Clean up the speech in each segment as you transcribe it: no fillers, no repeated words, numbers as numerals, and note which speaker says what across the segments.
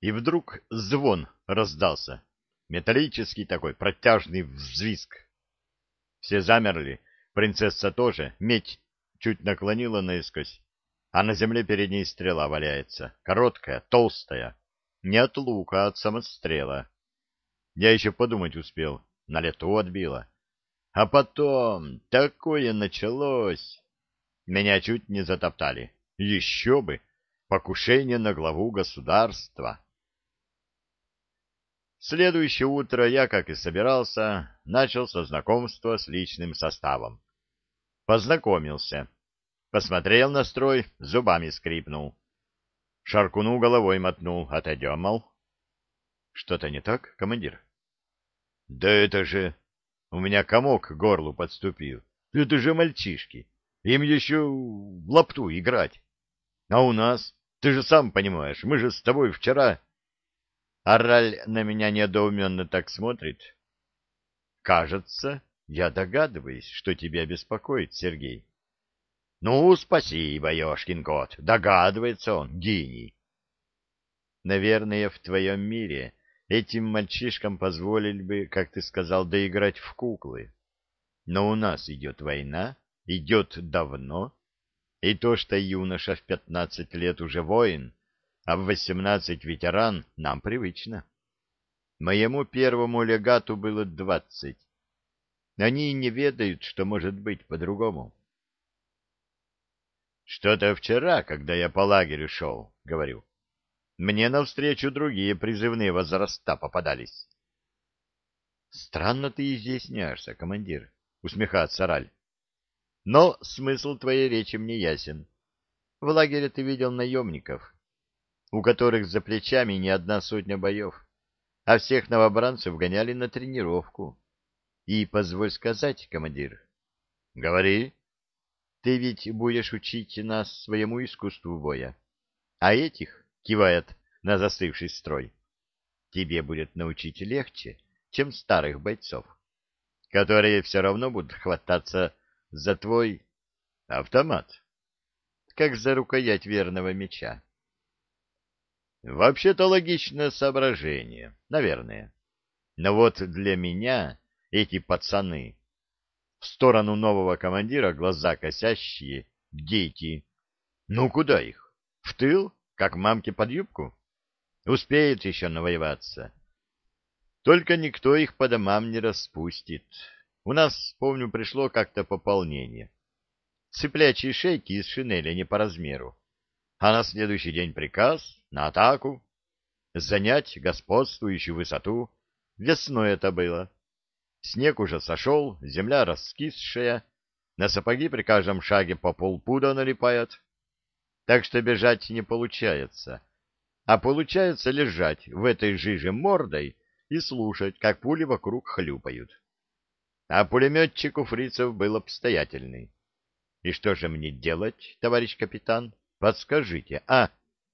Speaker 1: и вдруг звон раздался. Металлический такой протяжный взвизг. Все замерли, принцесса тоже, медь чуть наклонила наискось, а на земле перед ней стрела валяется, короткая, толстая, не от лука, а от самострела. Я еще подумать успел, на лету отбила. А потом такое началось. Меня чуть не затоптали. Еще бы! Покушение на главу государства. Следующее утро я, как и собирался, начал со знакомства с личным составом. Познакомился. Посмотрел на строй, зубами скрипнул. Шаркуну головой мотнул. Отойдем, мол. Что-то не так, командир? Да это же... У меня комок к горлу подступил. Это же мальчишки. Им еще в лапту играть. А у нас... Ты же сам понимаешь, мы же с тобой вчера... Араль на меня недоуменно так смотрит. Кажется, я догадываюсь, что тебя беспокоит, Сергей. Ну, спасибо, ёшкин кот. Догадывается он, гений. Наверное, в твоем мире этим мальчишкам позволили бы, как ты сказал, доиграть в куклы. Но у нас идет война, идет давно, и то, что юноша в 15 лет уже воин, а в 18 ветеран, нам привычно. Моему первому легату было 20. Они не ведают, что может быть по-другому. Что-то вчера, когда я по лагерю шел, говорю, мне навстречу другие призывные возраста попадались. Странно ты изъясняешься, командир, усмехается Раль. Но смысл твоей речи мне ясен. В лагере ты видел наемников, у которых за плечами не одна сотня боев, а всех новобранцев гоняли на тренировку. И, позволь сказать, командир... — Говори. — Ты ведь будешь учить нас своему искусству боя, а этих, — кивает на застывший строй, — тебе будет научить легче, чем старых бойцов, которые все равно будут хвататься за твой автомат, как за рукоять верного меча. Вообще-то логичное соображение, наверное. Но вот для меня эти пацаны, в сторону нового командира глаза косящие, дети. Ну, куда их? В тыл? Как мамке под юбку? Успеют еще навоеваться. Только никто их по домам не распустит. У нас, помню, пришло как-то пополнение. Цыплячьи шейки из шинели не по размеру. А на следующий день приказ на атаку. Занять господствующую высоту. Весной это было. Снег уже сошел, земля раскисшая, на сапоги при каждом шаге по полпуда налипает. Так что бежать не получается. А получается лежать в этой жиже мордой и слушать, как пули вокруг хлюпают. А пулеметчик у фрицев был обстоятельный. И что же мне делать, товарищ капитан? Подскажите, а?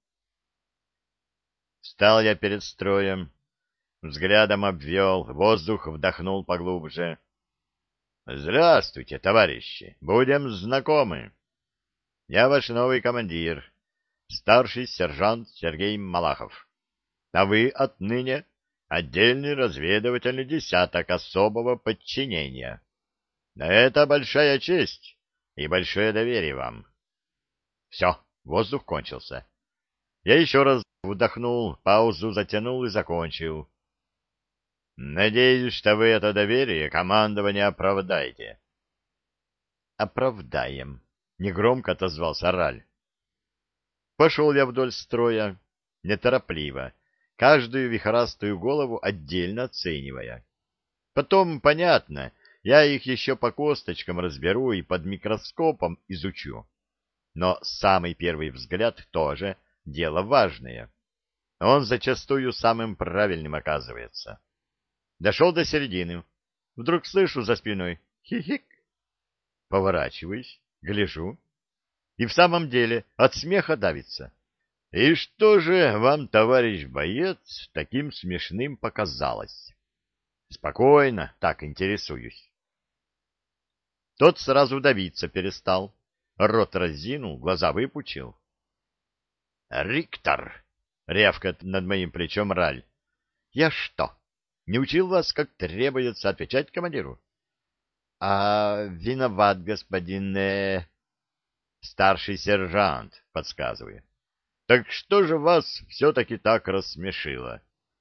Speaker 1: Встал я перед строем, взглядом обвел, воздух вдохнул поглубже. Здравствуйте, товарищи, будем знакомы. Я ваш новый командир, старший сержант Сергей Малахов. А вы отныне отдельный разведывательный десяток особого подчинения. Это большая честь и большое доверие вам. Все, воздух кончился. Я еще раз вдохнул, паузу затянул и закончил. Надеюсь, что вы это доверие командования оправдаете. Оправдаем, негромко отозвался Раль. Пошел я вдоль строя, неторопливо, каждую вихрастую голову отдельно оценивая. Потом, понятно, я их еще по косточкам разберу и под микроскопом изучу. Но самый первый взгляд тоже дело важное. Он зачастую самым правильным оказывается. Дошел до середины. Вдруг слышу за спиной «хи-хик». Поворачиваюсь, гляжу. И в самом деле от смеха давится. И что же вам, товарищ боец, таким смешным показалось? Спокойно, так интересуюсь. Тот сразу давиться перестал. Рот разинул, глаза выпучил. — Риктор! — рявкает над моим плечом Раль. — Я что, не учил вас, как требуется отвечать командиру? — виноват, господин... Старший сержант, подсказываю. — Так что же вас все-таки так рассмешило?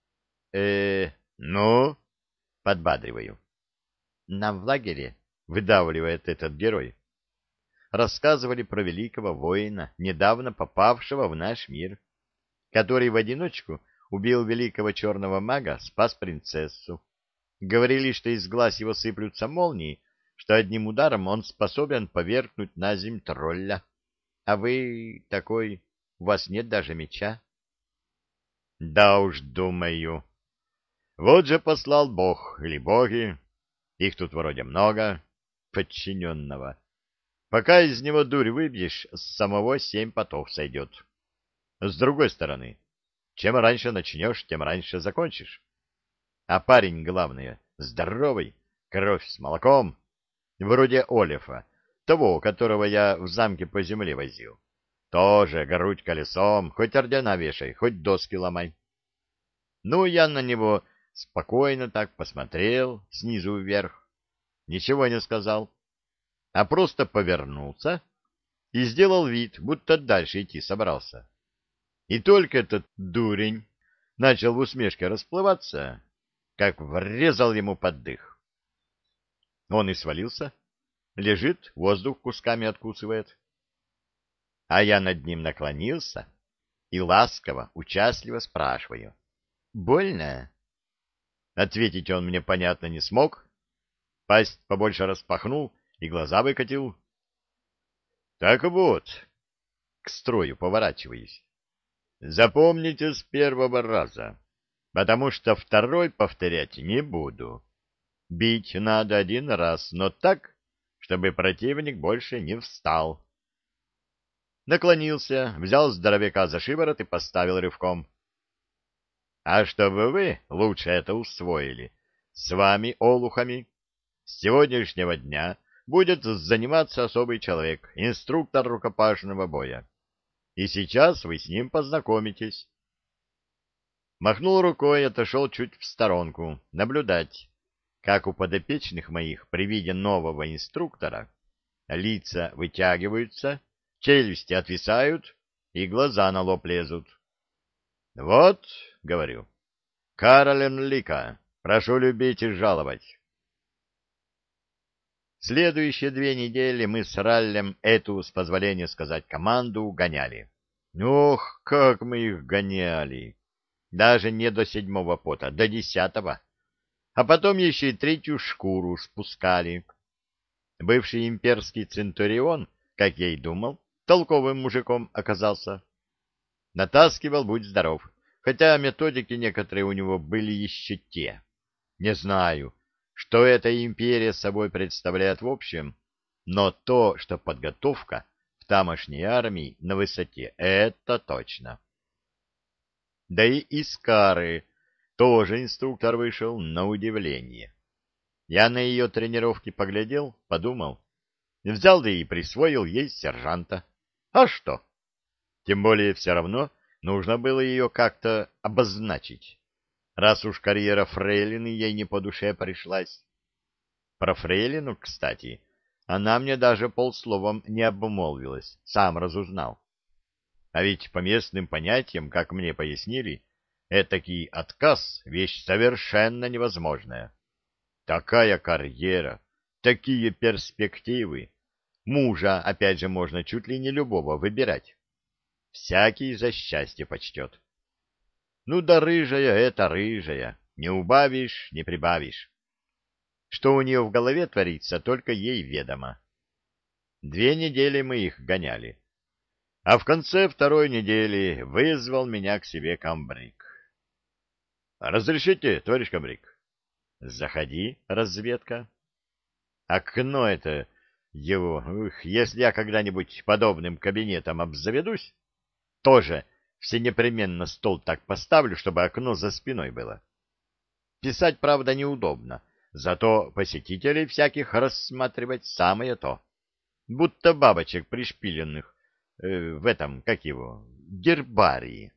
Speaker 1: Ну, подбадриваю. Нам в лагере, выдавливает этот герой, рассказывали про великого воина, недавно попавшего в наш мир, который в одиночку убил великого черного мага, спас принцессу. Говорили, что из глаз его сыплются молнии, что одним ударом он способен повергнуть на земь тролля. А вы такой, у вас нет даже меча? Да уж, думаю. Вот же послал Бог или боги, их тут вроде много, подчиненного. Пока из него дурь выбьешь, с самого 7 потов сойдет. С другой стороны, чем раньше начнешь, тем раньше закончишь. А парень, главное, здоровый, кровь с молоком, вроде Олефа, того, которого я в замке по земле возил. Тоже грудь колесом, хоть ордена вешай, хоть доски ломай. Ну, я на него спокойно так посмотрел снизу вверх, ничего не сказал, а просто повернулся и сделал вид, будто дальше идти собрался. И только этот дурень начал в усмешке расплываться, как врезал ему под дых. Он и свалился, лежит, воздух кусками откусывает. А я над ним наклонился и ласково, участливо спрашиваю: «Больно?» Ответить он мне, понятно, не смог, пасть побольше распахнул и глаза выкатил. Так вот, к строю поворачиваясь, запомните с первого раза, потому что второй повторять не буду. Бить надо один раз, но так, чтобы противник больше не встал. Наклонился, взял здоровяка за шиворот и поставил рывком. А чтобы вы лучше это усвоили, с вами, олухами, с сегодняшнего дня будет заниматься особый человек, инструктор рукопашного боя. И сейчас вы с ним познакомитесь. Махнул рукой и отошел чуть в сторонку, наблюдать, как у подопечных моих при виде нового инструктора лица вытягиваются, челюсти отвисают и глаза на лоб лезут. Вот, говорю, Каролин Лика, прошу любить и жаловать. Следующие 2 недели мы с Раллем эту, с позволения сказать, команду гоняли. Ох, как мы их гоняли! Даже не до 7-го пота, до 10-го. А потом еще и 3-ю шкуру спускали. Бывший имперский центурион, как я и думал, толковым мужиком оказался. Натаскивал, будь здоров, хотя методики некоторые у него были еще те. Не знаю, что эта империя собой представляет в общем, но то, что подготовка в тамошней армии на высоте, это точно. Да и из Кары тоже инструктор вышел на удивление. Я на ее тренировки поглядел, подумал, взял да и присвоил ей сержанта. А что? Тем более все равно нужно было ее как-то обозначить, раз уж карьера фрейлины ей не по душе пришлась. Про фрейлину, кстати, она мне даже полсловом не обмолвилась, сам разузнал. А ведь по местным понятиям, как мне пояснили, этакий отказ — вещь совершенно невозможная. Такая карьера, такие перспективы. Мужа, опять же, можно чуть ли не любого выбирать. Всякий за счастье почтет. Ну да рыжая — это рыжая, не убавишь, не прибавишь. Что у нее в голове творится, только ей ведомо. 2 недели мы их гоняли. А в конце 2-й недели вызвал меня к себе комбриг. — Разрешите, товарищ комбриг? — Заходи, разведка. Окно это его, если я когда-нибудь подобным кабинетом обзаведусь, тоже всенепременно стол так поставлю, чтобы окно за спиной было. Писать, правда, неудобно, зато посетителей всяких рассматривать самое то. Будто бабочек пришпиленных в этом, как его, гербарии.